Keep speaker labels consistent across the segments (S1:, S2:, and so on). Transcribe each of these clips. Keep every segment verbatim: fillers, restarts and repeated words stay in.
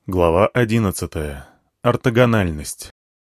S1: Глава одиннадцатая. Ортогональность.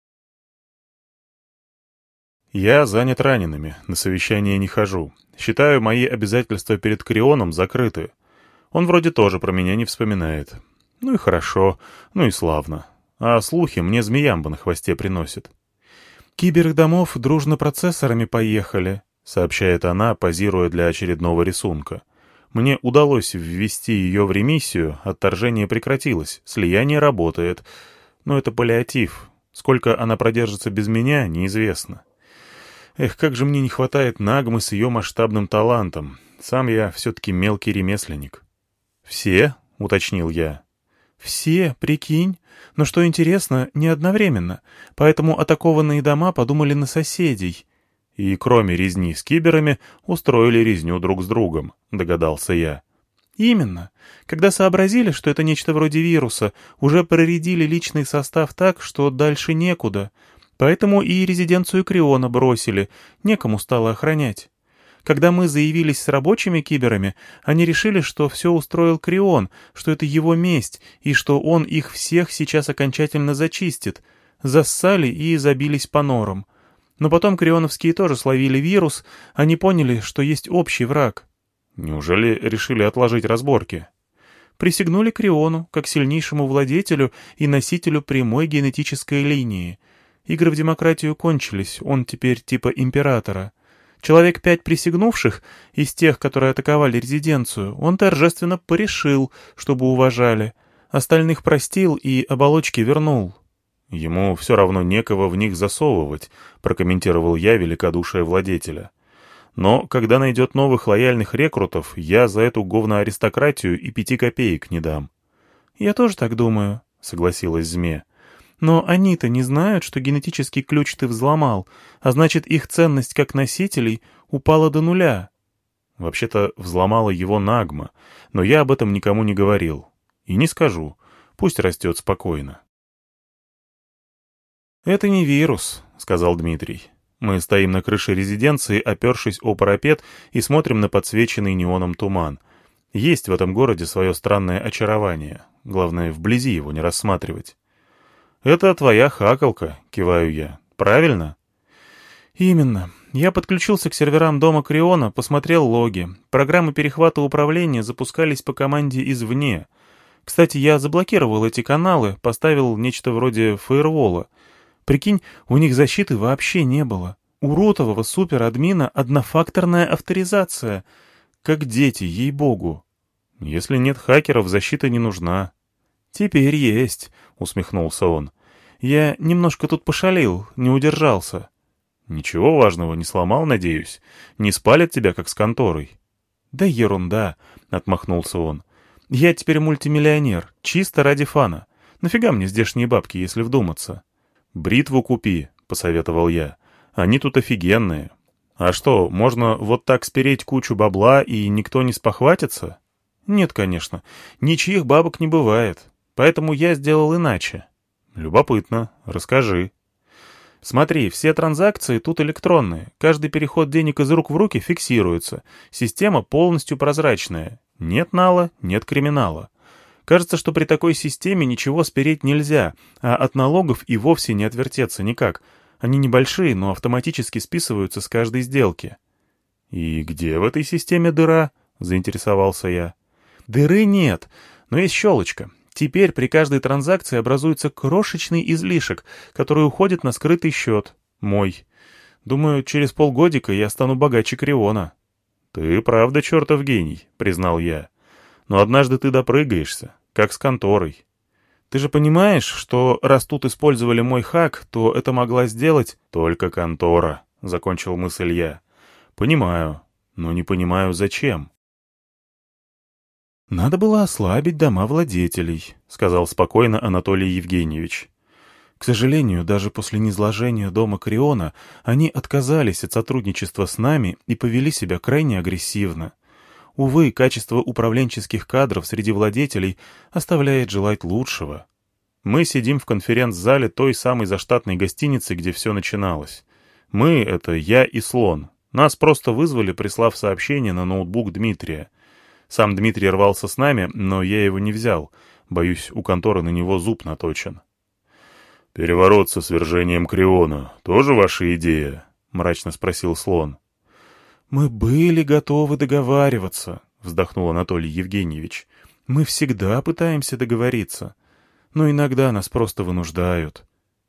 S1: Я занят ранеными, на совещание не хожу. Считаю, мои обязательства перед Крионом закрыты. Он вроде тоже про меня не вспоминает. Ну и хорошо, ну и славно. А слухи мне змеямба на хвосте приносит. «Кибердомов дружно процессорами поехали», — сообщает она, позируя для очередного рисунка. Мне удалось ввести ее в ремиссию, отторжение прекратилось, слияние работает. Но это паллиатив. Сколько она продержится без меня, неизвестно. Эх, как же мне не хватает Нагмы с ее масштабным талантом. Сам я все-таки мелкий ремесленник. «Все?» — уточнил я. «Все, прикинь. Но что интересно, не одновременно. Поэтому атакованные дома подумали на соседей». И кроме резни с киберами, устроили резню друг с другом, догадался я. Именно. Когда сообразили, что это нечто вроде вируса, уже проредили личный состав так, что дальше некуда. Поэтому и резиденцию Криона бросили, некому стало охранять. Когда мы заявились с рабочими киберами, они решили, что все устроил Крион, что это его месть, и что он их всех сейчас окончательно зачистит. Зассали и забились по норам. Но потом крионовские тоже словили вирус, они поняли, что есть общий враг. Неужели решили отложить разборки? Присягнули Криону, как сильнейшему владетелю и носителю прямой генетической линии. Игры в демократию кончились, он теперь типа императора. Человек пять присягнувших, из тех, которые атаковали резиденцию, он торжественно порешил, чтобы уважали. Остальных простил и оболочки вернул. «Ему все равно некого в них засовывать», — прокомментировал я великодушие владетеля. «Но когда найдет новых лояльных рекрутов, я за эту говноаристократию и пяти копеек не дам». «Я тоже так думаю», — согласилась Зме. «Но они-то не знают, что генетический ключ ты взломал, а значит, их ценность как носителей упала до нуля». Вообще-то взломала его Нагма, но я об этом никому не говорил. И не скажу. Пусть растет спокойно. «Это не вирус», — сказал Дмитрий. Мы стоим на крыше резиденции, опершись о парапет, и смотрим на подсвеченный неоном туман. Есть в этом городе свое странное очарование. Главное, вблизи его не рассматривать. «Это твоя хакалка», — киваю я. «Правильно?» «Именно. Я подключился к серверам дома Криона, посмотрел логи. Программы перехвата управления запускались по команде извне. Кстати, я заблокировал эти каналы, поставил нечто вроде фаервола. Прикинь, у них защиты вообще не было. У ротового суперадмина однофакторная авторизация. Как дети, ей-богу. Если нет хакеров, защита не нужна. Теперь есть, усмехнулся он. Я немножко тут пошалил, не удержался. Ничего важного не сломал, надеюсь. Не спалят тебя, как с конторой. Да ерунда, отмахнулся он. Я теперь мультимиллионер, чисто ради фана. Нафига мне здешние бабки, если вдуматься? «Бритву купи», — посоветовал я. «Они тут офигенные. А что, можно вот так спереть кучу бабла, и никто не спохватится?» «Нет, конечно. Ничьих бабок не бывает. Поэтому я сделал иначе». «Любопытно. Расскажи». «Смотри, все транзакции тут электронные. Каждый переход денег из рук в руки фиксируется. Система полностью прозрачная. Нет нала, нет криминала. Кажется, что при такой системе ничего спереть нельзя, а от налогов и вовсе не отвертеться никак. Они небольшие, но автоматически списываются с каждой сделки». «И где в этой системе дыра?» — заинтересовался я. «Дыры нет, но есть щелочка. Теперь при каждой транзакции образуется крошечный излишек, который уходит на скрытый счет. Мой. Думаю, через полгодика я стану богаче Криона». «Ты правда чертов гений», — признал я. «Но однажды ты допрыгаешься, как с конторой. Ты же понимаешь, что раз тут использовали мой хак, то это могла сделать только контора», — закончил мысль я. «Понимаю, но не понимаю, зачем». «Надо было ослабить дома владетелей», — сказал спокойно Анатолий Евгеньевич. «К сожалению, даже после низложения дома Криона они отказались от сотрудничества с нами и повели себя крайне агрессивно. Увы, качество управленческих кадров среди владетелей оставляет желать лучшего. Мы сидим в конференц-зале той самой заштатной гостиницы, где все начиналось. Мы — это я и Слон. Нас просто вызвали, прислав сообщение на ноутбук Дмитрия. Сам Дмитрий рвался с нами, но я его не взял. Боюсь, у конторы на него зуб наточен. «Переворот со свержением Криона — тоже ваша идея?» — мрачно спросил Слон.
S2: «Мы были готовы договариваться», — вздохнул Анатолий Евгеньевич. «Мы всегда пытаемся договориться, но иногда нас просто вынуждают».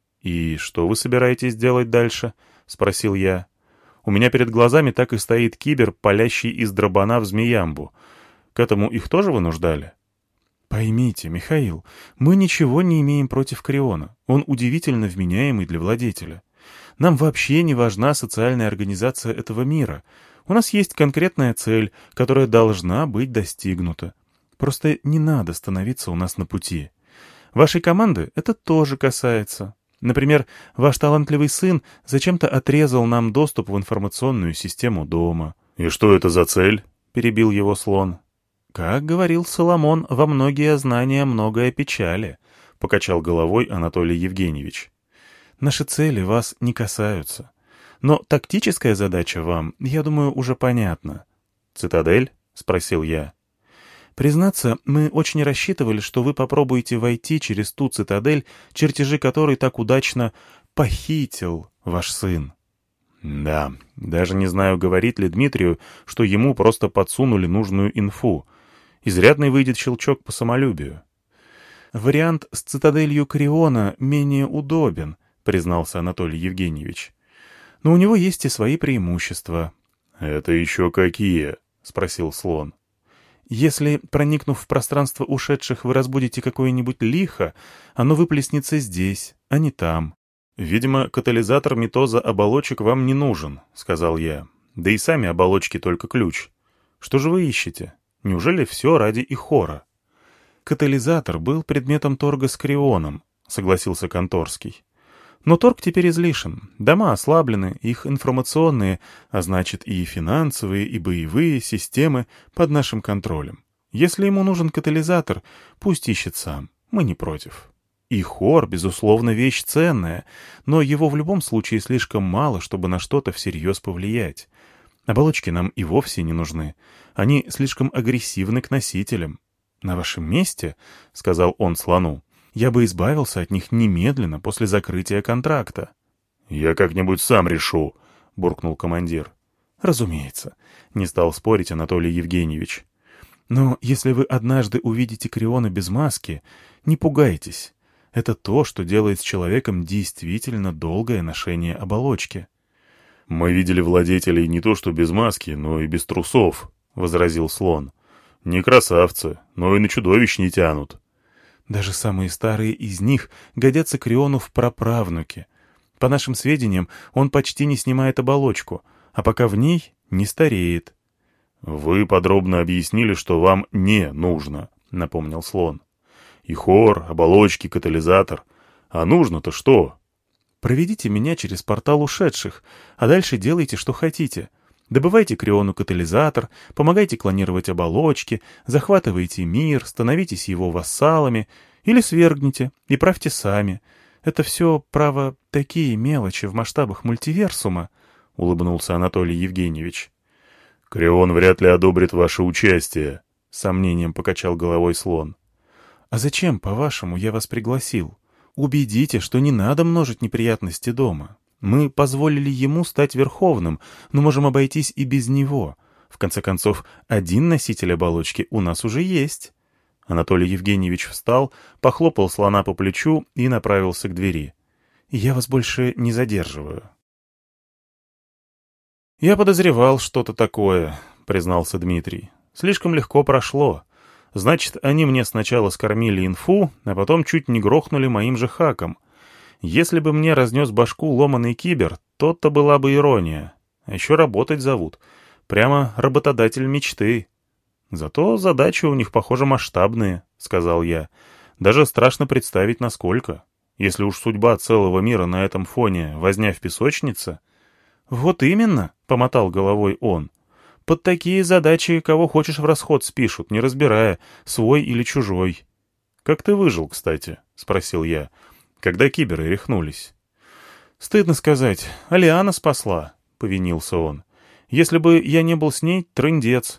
S1: «И что вы собираетесь делать дальше?» — спросил я. «У меня перед глазами так и стоит кибер, палящий из дробана в змеямбу. К этому их тоже вынуждали?»
S2: «Поймите, Михаил, мы ничего не имеем против Криона. Он удивительно вменяемый для владетеля. Нам вообще не важна социальная организация этого мира. У нас есть конкретная цель, которая должна быть достигнута. Просто не надо становиться у нас на пути. Вашей команды это тоже касается. Например, ваш талантливый сын зачем-то отрезал нам доступ в информационную систему дома».
S1: «И что это за цель?» — перебил его Слон.
S2: «Как говорил Соломон, во многие знания многое печали», — покачал головой Анатолий Евгеньевич. «Наши цели вас не касаются. Но тактическая задача вам, я думаю, уже понятна».
S1: «Цитадель?» — спросил я.
S2: «Признаться, мы очень рассчитывали, что вы попробуете войти через ту цитадель, чертежи которой так удачно похитил ваш сын».
S1: «Да, даже не знаю, говорит ли Дмитрию, что ему просто подсунули нужную инфу. Изрядный выйдет щелчок по самолюбию».
S2: «Вариант с цитаделью Криона менее удобен», — признался Анатолий Евгеньевич. «Но у него есть и свои преимущества».
S1: «Это еще какие?» — спросил Слон.
S2: «Если, проникнув в пространство ушедших, вы разбудите какое-нибудь лихо, оно выплеснется здесь, а не там».
S1: «Видимо, катализатор митоза оболочек вам не нужен», — сказал я. «Да и сами оболочки только ключ. Что же вы ищете? Неужели все ради Ихора?»
S2: «Катализатор был предметом торга с Крионом», — согласился Конторский. «Но торг теперь излишен. Дома ослаблены, их информационные, а значит и финансовые, и боевые системы под нашим контролем. Если ему нужен катализатор, пусть ищет сам. Мы не против». Ихор, безусловно, вещь ценная, но его в любом случае слишком мало, чтобы на что-то всерьез повлиять. Оболочки нам и вовсе не нужны. Они слишком агрессивны к носителям. На вашем месте, — сказал он Слону, — я бы избавился от них немедленно после закрытия контракта.
S1: — Я как-нибудь сам решу, — буркнул командир.
S2: — Разумеется, — не стал спорить Анатолий Евгеньевич. — Но если вы однажды увидите Криона без маски, не пугайтесь. Это то, что делает с человеком действительно долгое ношение оболочки.
S1: — Мы видели владетелей не то что без маски, но и без трусов, — возразил Слон. — Не красавцы, но и на чудовищ не тянут.
S2: Даже самые старые из них годятся Криону в праправнуке. По нашим сведениям, он почти не снимает оболочку, а пока в ней не стареет.
S1: — Вы подробно объяснили, что вам не нужно, — напомнил Слон. И хор, оболочки, катализатор. А нужно-то что?
S2: Проведите меня через портал ушедших, а дальше делайте, что хотите. Добывайте Криону катализатор, помогайте клонировать оболочки, захватывайте мир, становитесь его вассалами или свергните и правьте сами. Это все, право, такие мелочи в масштабах мультиверсума, — улыбнулся Анатолий Евгеньевич.
S1: — Крион вряд ли одобрит ваше участие, — с сомнением покачал головой Слон.
S2: «А зачем, по-вашему, я вас пригласил? Убедите, что не надо множить неприятности дома. Мы позволили ему стать верховным, но можем обойтись и без него. В конце концов, один носитель оболочки у нас уже есть».
S1: Анатолий Евгеньевич встал, похлопал Слона по плечу и направился к двери.
S2: «Я вас больше не задерживаю». «Я подозревал что-то такое», — признался Дмитрий. «Слишком легко прошло. Значит, они мне сначала скормили инфу, а потом чуть не грохнули моим же хаком. Если бы мне разнес башку ломаный кибер, то-то была бы ирония. А еще работать зовут. Прямо работодатель мечты. Зато задачи у них, похоже, масштабные, — сказал я. Даже страшно представить, насколько. Если уж судьба целого мира на этом фоне возня в песочнице... — Вот именно, — помотал головой он. Под такие задачи кого хочешь в расход спишут, не разбирая, свой или чужой. — Как ты выжил, кстати? — спросил я, когда киберы рехнулись. — Стыдно сказать, Алиана спасла, — повинился он. — Если бы я не был с ней, трындец.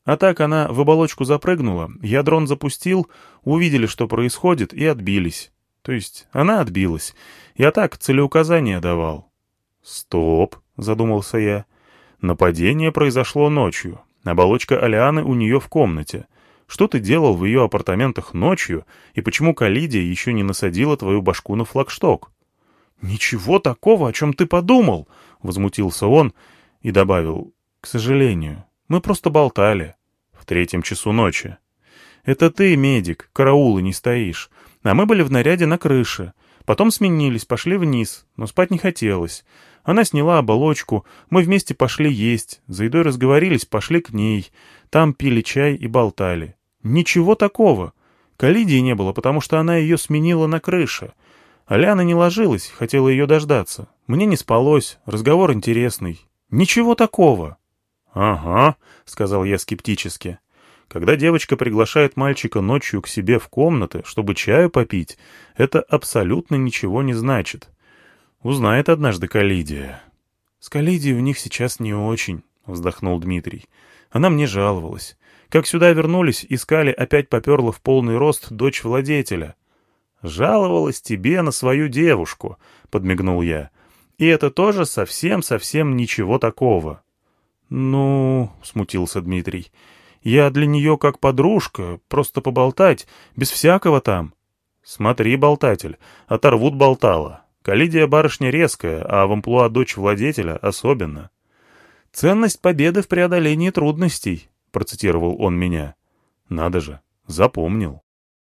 S2: А так она в оболочку запрыгнула, я дрон запустил, увидели, что происходит, и отбились. То есть она отбилась. Я так целеуказания давал». «Стоп», — задумался я. «Нападение произошло ночью. Оболочка Алианы у нее в комнате. Что ты делал в ее апартаментах ночью, и почему Калидия еще не насадила твою башку на флагшток?» «Ничего такого, о чем ты подумал!» — возмутился он и добавил: «К сожалению, мы просто болтали». «В третьем часу ночи». «Это ты, медик, караулы не стоишь. А мы были в наряде на крыше. Потом сменились, пошли вниз, но спать не хотелось. Она сняла оболочку, мы вместе пошли есть, за едой разговорились, пошли к ней. Там пили чай и болтали. Ничего такого. Калидии не было, потому что она ее сменила на крыше. Аляна не ложилась, хотела ее дождаться. Мне не спалось, разговор интересный. Ничего такого». «Ага», — сказал я скептически. «Когда девочка приглашает мальчика ночью к себе в комнаты, чтобы чаю попить, это абсолютно ничего не значит. Узнает однажды Калидия». «С Калидией у них сейчас не очень», — вздохнул Дмитрий. «Она мне жаловалась. Как сюда вернулись, искали, опять поперла в полный рост дочь владетеля». «Жаловалась тебе на свою девушку», — подмигнул я. «И это тоже совсем-совсем ничего такого». «Ну...» — смутился Дмитрий. «Я для нее как подружка, просто поболтать, без всякого там». «Смотри, болтатель, оторвут болтала. Калидия барышня резкая, а в амплуа дочь владетеля особенно». «Ценность победы в преодолении трудностей», — процитировал он меня. «Надо же, запомнил».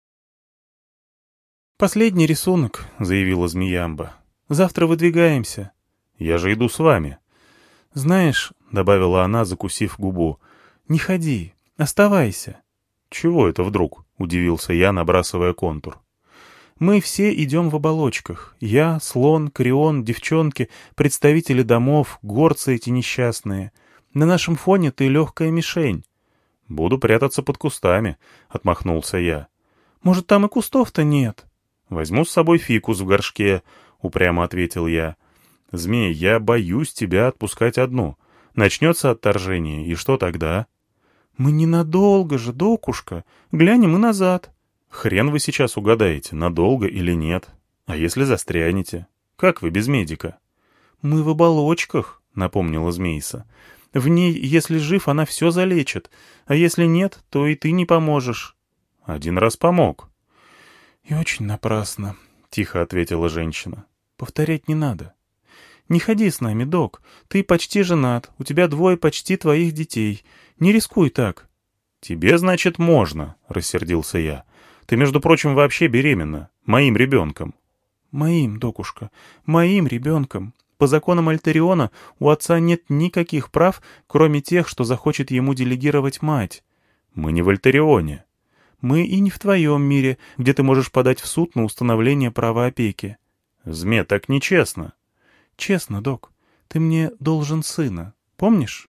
S2: «Последний рисунок», — заявила Змеямба. «Завтра выдвигаемся». «Я же иду с вами». «Знаешь», — добавила она, закусив губу, — «не ходи, оставайся». «Чего это вдруг?» — удивился я, набрасывая контур. «Мы все идем в оболочках. Я, слон, Крион, девчонки, представители домов, горцы эти несчастные. На нашем фоне ты легкая мишень». «Буду прятаться под кустами», — отмахнулся я. «Может, там и кустов-то нет?» «Возьму с собой фикус в горшке», — упрямо ответил я. «Змей, я боюсь тебя отпускать одну. Начнется отторжение, и что тогда?» «Мы ненадолго же, докушка. Глянем и назад». «Хрен вы сейчас угадаете, надолго или нет. А если застрянете? Как вы без медика?» «Мы в оболочках», — напомнила Змейса. «В ней, если жив, она все залечит. А если нет, то и ты не поможешь». «Один раз помог». «И очень напрасно», — тихо ответила женщина. «Повторять не надо. Не ходи с нами, док. Ты почти женат, у тебя двое почти твоих детей. Не рискуй так». «Тебе, значит, можно», — рассердился я. «Ты, между прочим, вообще беременна. Моим ребенком». «Моим, докушка, моим ребенком. По законам Альтериона у отца нет никаких прав, кроме тех, что захочет ему делегировать мать». «Мы не в Альтерионе». «Мы и не в твоем мире, где ты можешь подать в суд на установление права опеки». «Зме, так нечестно». «Честно, док. Ты мне должен сына. Помнишь?»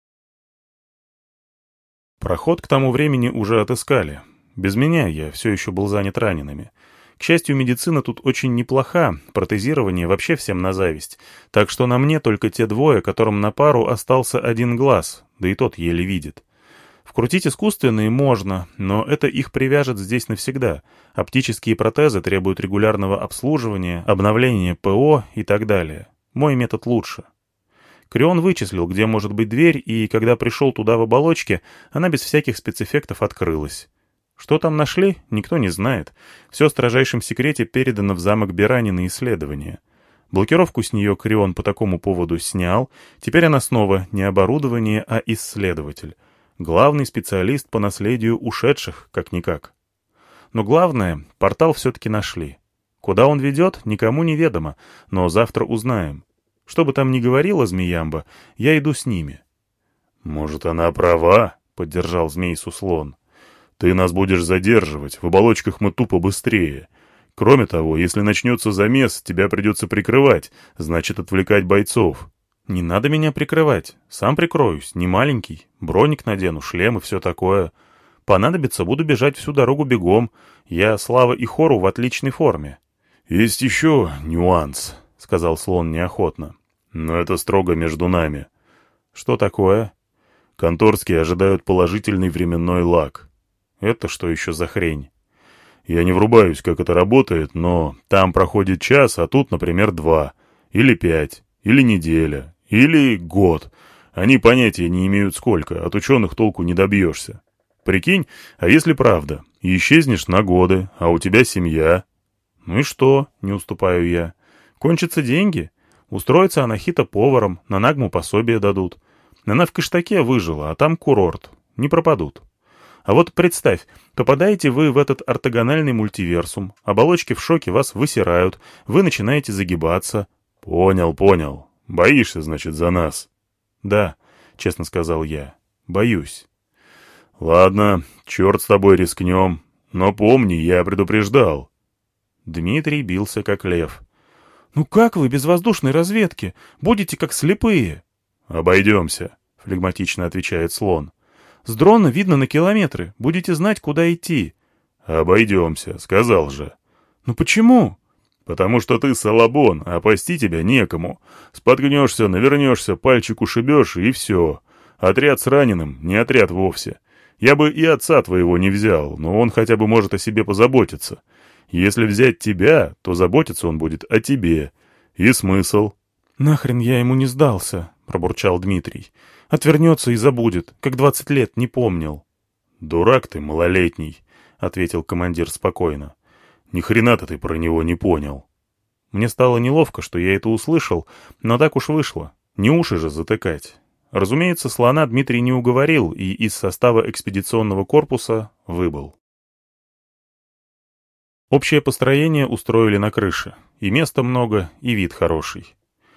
S2: Проход к тому времени уже отыскали. Без меня я все еще был занят ранеными. К счастью, медицина тут очень неплоха, протезирование вообще всем на зависть, так что на мне только те двое, которым на пару остался один глаз, да и тот еле видит. Вкрутить искусственные можно, но это их привяжет здесь навсегда. Оптические протезы требуют регулярного обслуживания, обновления ПО и так далее. Мой метод лучше. Крион вычислил, где может быть дверь, и когда пришел туда в оболочке, она без всяких спецэффектов открылась. Что там нашли, никто не знает. Все в строжайшем секрете передано в замок Берани на исследование. Блокировку с нее Крион по такому поводу снял. Теперь она снова не оборудование, а исследователь. Главный специалист по наследию ушедших, как-никак. Но главное, портал все-таки нашли. Куда он ведет, никому не ведомо, но завтра узнаем. Что бы там ни говорила Змеямба, я иду с ними. «Может, она права?» — поддержал Змейсу слон. «Ты нас будешь задерживать, в оболочках мы тупо быстрее. Кроме того, если начнется замес, тебя придется прикрывать, значит, отвлекать бойцов». «Не надо меня прикрывать, сам прикроюсь, не маленький, броник надену, шлем и все такое. Понадобится, буду бежать всю дорогу бегом, я, Слава и Хору в отличной форме». «Есть еще нюанс», — сказал слон неохотно. «Но это строго между нами». «Что такое?»
S1: Конторские ожидают положительный временной лаг.
S2: Это что еще за хрень?
S1: Я не врубаюсь, как это работает, но там проходит час, а тут, например, два. Или пять. Или неделя. Или год. Они понятия не имеют сколько, от ученых толку не добьешься. Прикинь, а если правда? Исчезнешь на годы, а у тебя семья.
S2: Ну и что? Не уступаю я. Кончатся деньги. Устроится Анахита поваром, на Нагму пособие дадут. Она в Кыштаке выжила, а там курорт. Не пропадут. А вот представь, попадаете вы в этот ортогональный мультиверсум, оболочки в шоке вас высирают, вы начинаете загибаться.
S1: Понял, понял. Боишься, значит, за нас?
S2: Да, честно сказал я. Боюсь.
S1: Ладно, черт с тобой, рискнем. Но помни, я предупреждал.
S2: Дмитрий бился как лев. «Ну как вы без воздушной разведки? Будете как слепые».
S1: «Обойдемся», — флегматично отвечает слон.
S2: «С дрона видно на километры. Будете знать, куда идти».
S1: «Обойдемся», — сказал же.
S2: «Ну почему?»
S1: «Потому что ты салабон, а пасти тебя некому. Споткнешься, навернешься, пальчик ушибешь, и все. Отряд с раненым, не отряд вовсе. Я бы и отца твоего не взял, но он хотя бы может о себе позаботиться. Если взять тебя, то заботиться он будет о тебе. И смысл?»
S2: «Нахрен я ему не сдался», — пробурчал Дмитрий. «Отвернется и забудет, как двадцать лет не помнил».
S1: «Дурак ты малолетний», — ответил командир спокойно. «Ни хрена-то ты про него не понял».
S2: Мне стало неловко, что я это услышал, но так уж вышло. Не уши же затыкать. Разумеется, слона Дмитрий не уговорил и из состава экспедиционного корпуса выбыл. Общее построение устроили на крыше. И места много, и вид хороший.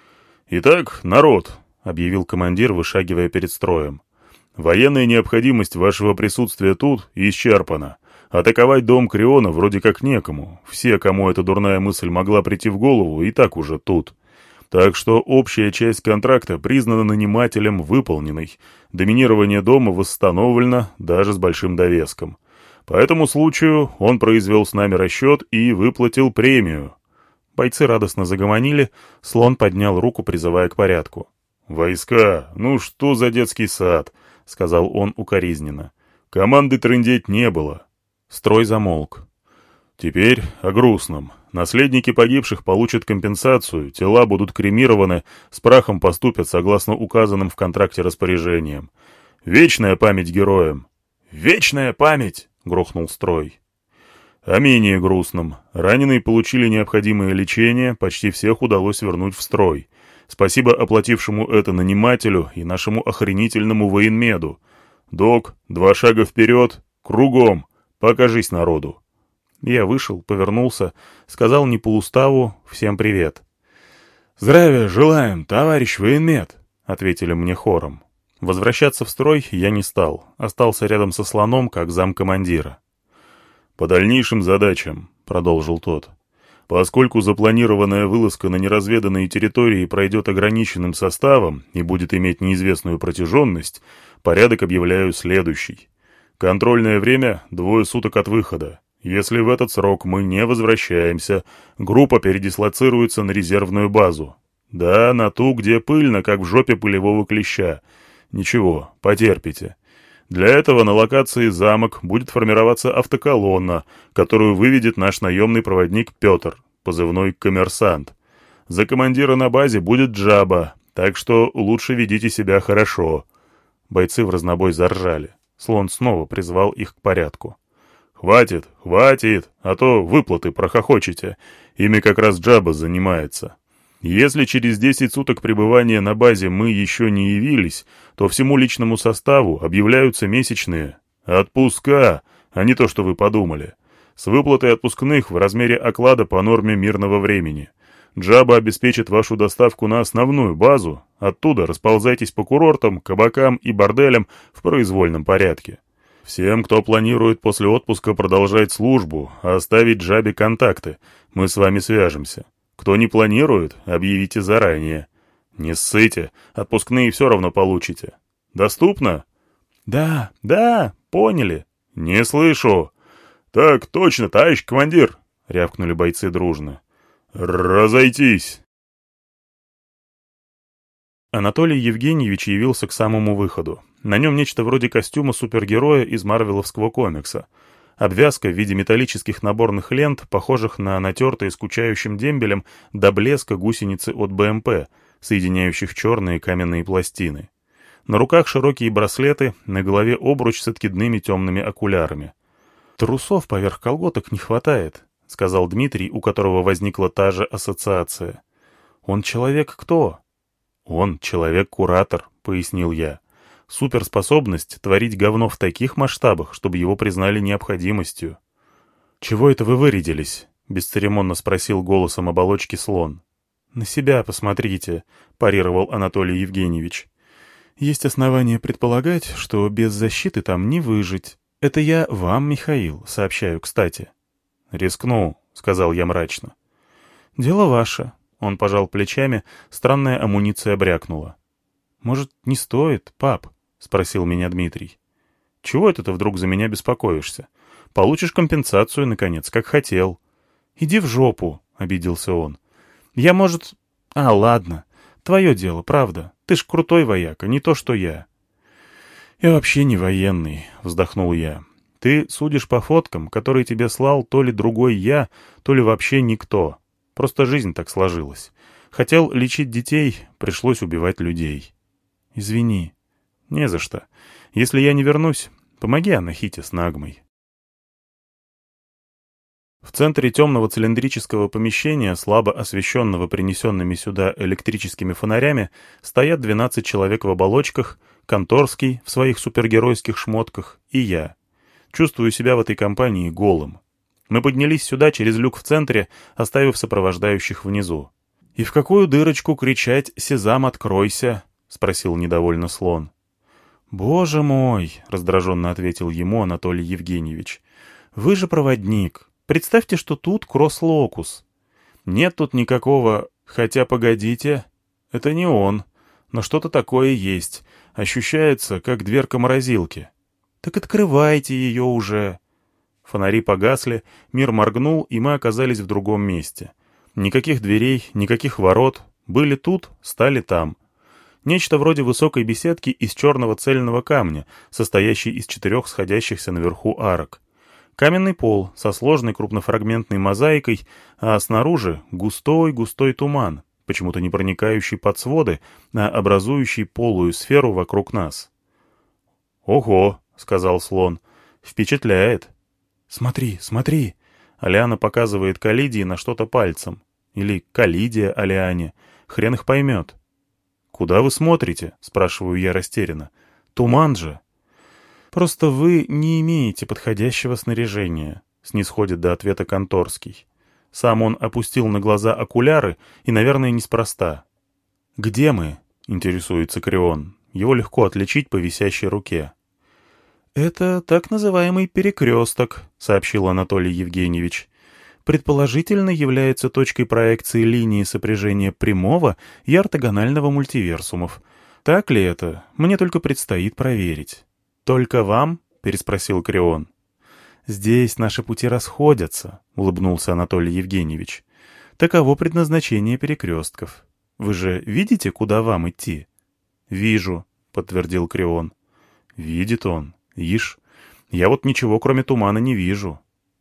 S1: «Итак, народ», — объявил командир, вышагивая перед строем. «Военная необходимость вашего присутствия тут исчерпана. Атаковать дом Криона вроде как некому. Все, кому эта дурная мысль могла прийти в голову, и так уже тут. Так что общая часть контракта признана нанимателем выполненной. Доминирование дома восстановлено, даже с большим довеском. По этому случаю он произвел с нами расчет и выплатил премию».
S2: Бойцы радостно загомонили, слон поднял руку, призывая к порядку.
S1: «Войска, ну что за детский сад?» — сказал он укоризненно. «Команды трындеть не было».
S2: Строй замолк.
S1: «Теперь о грустном. Наследники погибших получат компенсацию, тела будут кремированы, с прахом поступят согласно указанным в контракте распоряжениям. Вечная память героям».
S2: «Вечная память!» — грохнул строй.
S1: О менее грустном. Раненые получили необходимое лечение, почти всех удалось вернуть в строй. Спасибо оплатившему это нанимателю и нашему охренительному военмеду. Док, два шага вперед, кругом, покажись народу.
S2: Я вышел, повернулся, сказал не по уставу «всем привет».
S1: «Здравия желаем, товарищ военмед», — ответили мне хором.
S2: Возвращаться в строй я не стал, остался рядом со слоном, как замкомандира.
S1: «По дальнейшим задачам», — продолжил тот. «Поскольку запланированная вылазка на неразведанные территории пройдет ограниченным составом и будет иметь неизвестную протяженность, порядок объявляю следующий. Контрольное время — двое суток от выхода. Если в этот срок мы не возвращаемся, группа передислоцируется на резервную базу. Да, на ту, где пыльно, как в жопе пылевого клеща. Ничего, потерпите. Для этого на локации замок будет формироваться автоколонна, которую выведет наш наемный проводник Петр, позывной «Коммерсант». За командира на базе будет Джаба, так что лучше ведите себя хорошо».
S2: Бойцы в разнобой заржали. Слон снова призвал их к порядку.
S1: «Хватит, хватит, а то выплаты прохохочете. Ими как раз Джаба занимается. Если через десять суток пребывания на базе мы еще не явились, то всему личному составу объявляются месячные. Отпуска, а не то, что вы подумали. С выплатой отпускных в размере оклада по норме мирного времени. Джаба обеспечит вашу доставку на основную базу. Оттуда расползайтесь по курортам, кабакам и борделям в произвольном порядке. Всем, кто планирует после отпуска продолжать службу, оставить Джабе контакты, мы с вами свяжемся. Кто не планирует, объявите заранее. Не ссыте, отпускные все равно получите. Доступно?»
S2: «Да, да, поняли».
S1: «Не слышу». «Так точно, товарищ командир», — рявкнули бойцы дружно. «Разойтись».
S2: Анатолий Евгеньевич явился к самому выходу.
S1: На нем нечто вроде костюма супергероя из марвеловского комикса. Обвязка в виде металлических наборных лент, похожих на натертые скучающим дембелем до блеска гусеницы от бэ эм пэ, соединяющих черные каменные пластины. На руках широкие браслеты, на голове обруч с откидными темными окулярами. «Трусов поверх колготок не хватает», — сказал Дмитрий, у которого возникла та же ассоциация. «Он человек кто?» «Он человек-куратор», — пояснил я. «Суперспособность творить говно в таких масштабах, чтобы его признали необходимостью». «Чего это вы вырядились?» — бесцеремонно спросил голосом оболочки слон. «На себя посмотрите», — парировал Анатолий Евгеньевич. «Есть основания предполагать, что без защиты там не выжить. Это я вам, Михаил, сообщаю, кстати». «Рискну», — сказал я мрачно. «Дело ваше», — он пожал плечами, странная амуниция брякнула. «Может, не стоит, пап?» — спросил меня Дмитрий. «Чего это ты вдруг за меня беспокоишься? Получишь компенсацию, наконец, как хотел». «Иди в жопу», — обиделся он. «Я, может...» «А, ладно. Твое дело, правда. Ты ж крутой вояка, не то что я». «Я вообще не военный», — вздохнул я. «Ты судишь по фоткам, которые тебе слал то ли другой я, то ли вообще никто. Просто жизнь так сложилась. Хотел лечить детей, пришлось убивать людей». «Извини». «Не за что. Если я не вернусь, помоги Анахите с Нагмой». В центре темного цилиндрического помещения, слабо освещенного принесенными сюда электрическими фонарями, стоят двенадцать человек в оболочках, Конторский в своих супергеройских шмотках и я. Чувствую себя в этой компании голым. Мы поднялись сюда через люк в центре, оставив сопровождающих внизу. «И в какую дырочку кричать «Сезам, откройся»?» — спросил недовольно слон. «Боже мой!» — раздраженно ответил ему Анатолий Евгеньевич. «Вы же проводник. Представьте, что тут кросс-локус. Нет тут никакого... Хотя, погодите, это не он. Но что-то такое есть. Ощущается, как дверка морозилки. Так открывайте ее уже». Фонари погасли, мир моргнул, и мы оказались в другом месте. Никаких дверей, никаких ворот. Были тут, стали там. Нечто вроде высокой беседки из черного цельного камня, состоящей из четырех сходящихся наверху арок. Каменный пол со сложной крупнофрагментной мозаикой, а снаружи густой-густой туман, почему-то не проникающий под своды, а образующий полую сферу вокруг нас. «Ого!» — сказал слон. «Впечатляет!» «Смотри, смотри!» Алиана показывает Калидии на что-то пальцем. Или Калидия Алиане. Хрен их поймет. «Куда вы смотрите?» — спрашиваю я растерянно. «Туман же!» «Просто вы не имеете подходящего снаряжения», — снисходит до ответа Конторский. Сам он опустил на глаза окуляры, и, наверное, неспроста. «Где мы?» — интересуется Крион. Его легко отличить по висящей руке. «Это так называемый перекресток», — сообщил Анатолий Евгеньевич. «Предположительно является точкой проекции линии сопряжения прямого и ортогонального мультиверсумов. Так ли это? Мне только предстоит проверить». «Только вам?» — переспросил Крион. «Здесь наши пути расходятся», — улыбнулся Анатолий Евгеньевич. «Таково предназначение перекрестков. Вы же видите, куда вам идти?» «Вижу», — подтвердил Крион. «Видит он. Ишь. Я вот ничего, кроме тумана, не вижу».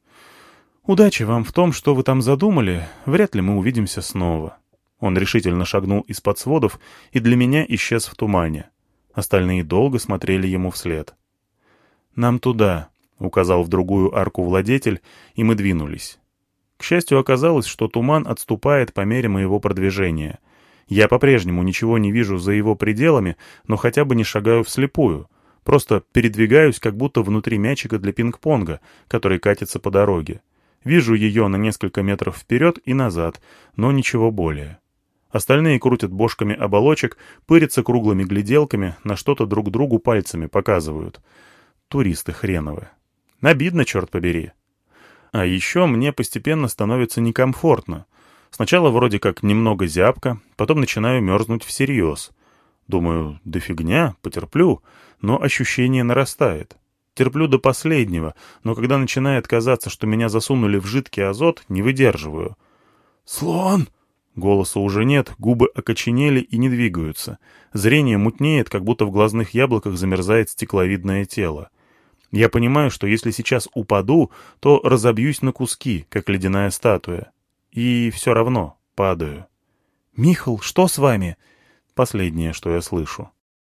S1: «Удачи вам в том, что вы там задумали. Вряд ли мы увидимся снова». Он решительно шагнул из-под сводов и для меня исчез в тумане. Остальные долго смотрели ему вслед. «Нам туда», — указал в другую арку владетель, и мы двинулись. К счастью, оказалось, что туман отступает по мере моего продвижения. Я по-прежнему ничего не вижу за его пределами, но хотя бы не шагаю вслепую. Просто передвигаюсь, как будто внутри мячика для пинг-понга, который катится по дороге. Вижу ее на несколько метров вперед и назад, но ничего более. Остальные крутят бошками оболочек, пырятся круглыми гляделками, на что-то друг другу пальцами показывают. Туристы хреновы. Обидно, черт побери. А еще мне постепенно становится некомфортно. Сначала вроде как немного зябко, потом начинаю мерзнуть всерьез. Думаю, да фигня, потерплю, но ощущение нарастает. Терплю до последнего, но когда начинает казаться, что меня засунули в жидкий азот, не выдерживаю. «Слон!» —
S2: Голоса уже нет, губы окоченели и не двигаются. Зрение мутнеет, как будто в глазных яблоках замерзает стекловидное тело. Я понимаю, что если сейчас упаду, то разобьюсь на куски, как ледяная статуя. И все равно падаю. «Михал, что с вами?» Последнее, что я слышу.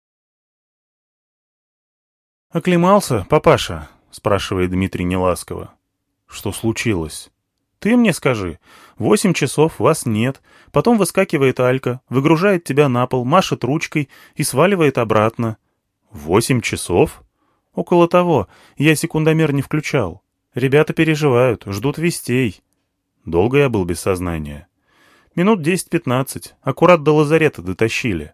S2: «Оклемался, папаша?» — спрашивает Дмитрий неласково. «Что случилось?» «Ты мне скажи. Восемь часов, вас нет. Потом выскакивает Алька, выгружает тебя на пол, машет ручкой и сваливает обратно». «Восемь часов?» «Около того. Я секундомер не включал. Ребята переживают, ждут вестей». «Долго я был без сознания?» «Минут десять-пятнадцать. Аккурат до лазарета дотащили».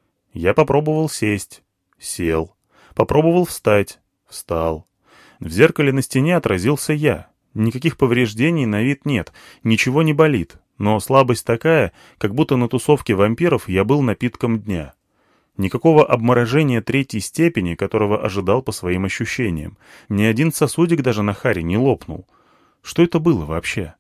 S2: Я попробовал сесть. Сел. Попробовал встать. Встал. В зеркале на стене отразился я. Никаких повреждений на вид нет, ничего не болит, но слабость такая, как будто на тусовке вампиров я был напитком дня. Никакого обморожения третьей степени, которого ожидал по своим ощущениям. Ни один сосудик даже на харе не лопнул. Что это было вообще?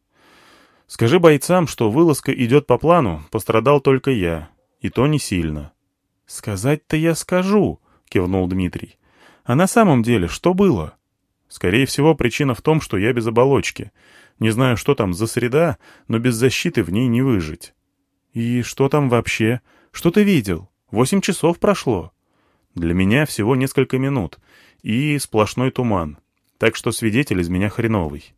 S2: Скажи бойцам, что вылазка идет по плану, пострадал только я, и то не сильно. «Сказать-то я скажу», — кивнул Дмитрий. «А на самом деле что было?» Скорее всего, причина в том, что я без оболочки. Не знаю, что там за среда, но без защиты в ней не выжить. И что там вообще? Что ты видел? Восемь часов прошло. Для меня всего несколько минут. И сплошной туман. Так что свидетель из меня хреновый.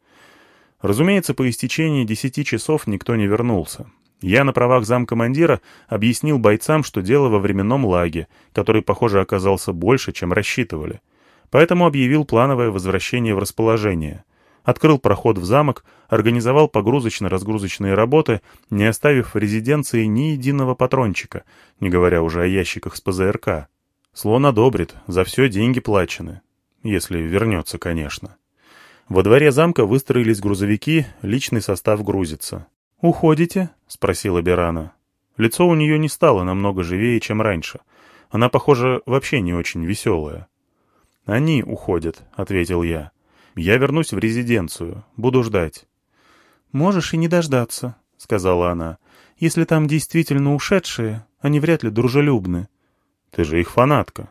S2: Разумеется, по истечении десяти часов никто не вернулся. Я на правах замкомандира объяснил бойцам, что дело во временном лаге, который, похоже, оказался больше, чем рассчитывали. Поэтому объявил плановое возвращение в расположение. Открыл проход в замок, организовал погрузочно-разгрузочные работы, не оставив в резиденции ни единого патрончика, не говоря уже о ящиках с ПЗРК. Слон одобрит, за все деньги плачены. Если вернется, конечно. Во дворе замка выстроились грузовики, личный состав грузится. «Уходите?» — спросила Берана. Лицо у нее не стало намного живее, чем раньше. Она, похоже, вообще не очень веселая. «Они уходят», — ответил я. «Я вернусь в резиденцию. Буду ждать». «Можешь и не дождаться», — сказала она. «Если там действительно ушедшие, они вряд ли дружелюбны». «Ты же их фанатка».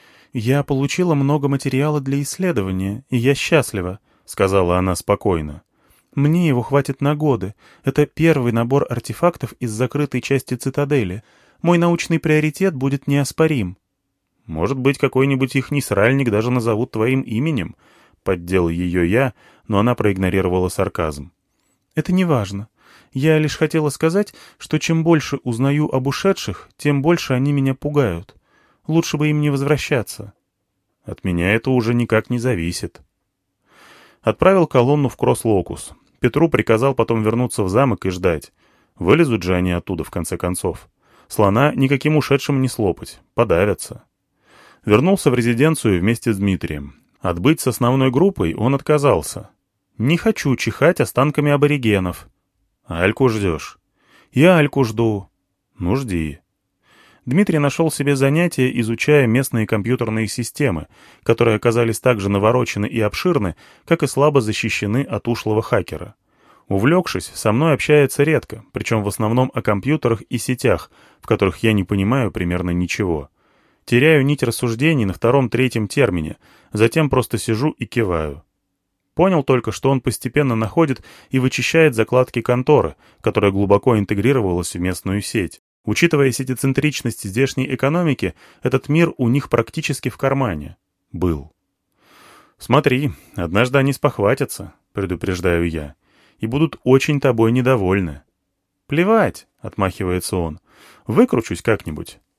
S2: «Я получила много материала для исследования, и я счастлива», — сказала она спокойно. «Мне его хватит на годы. Это первый набор артефактов из закрытой части цитадели. Мой научный приоритет будет неоспорим». «Может быть, какой-нибудь ихний сральник даже назовут твоим именем?» — поддел ее я, но она проигнорировала сарказм. «Это не важно. Я лишь хотела сказать, что чем больше узнаю об ушедших, тем больше они меня пугают. Лучше бы им не возвращаться». «От меня это уже никак не зависит». Отправил колонну в Кросс-Локус. Петру приказал потом вернуться в замок и ждать. Вылезут же они оттуда, в конце концов. Слона никаким ушедшим не слопать, подавятся. Вернулся в резиденцию вместе с Дмитрием. Отбыть с основной группой он отказался. «Не хочу чихать останками аборигенов». «Альку ждешь?» «Я Альку жду». «Ну, жди». Дмитрий нашел себе занятие, изучая местные компьютерные системы, которые оказались так же наворочены и обширны, как и слабо защищены от ушлого хакера. Увлекшись, со мной общается редко, причем в основном о компьютерах и сетях, в которых я не понимаю примерно ничего. Теряю нить рассуждений на втором-третьем термине, затем просто сижу и киваю. Понял только, что он постепенно находит и вычищает закладки конторы, которая глубоко интегрировалась в местную сеть. Учитывая сетицентричность здешней экономики, этот мир у них практически в кармане. Был. «Смотри, однажды они спохватятся», — предупреждаю я, — «и будут очень тобой недовольны». «Плевать», — отмахивается он, — «выкручусь как-нибудь».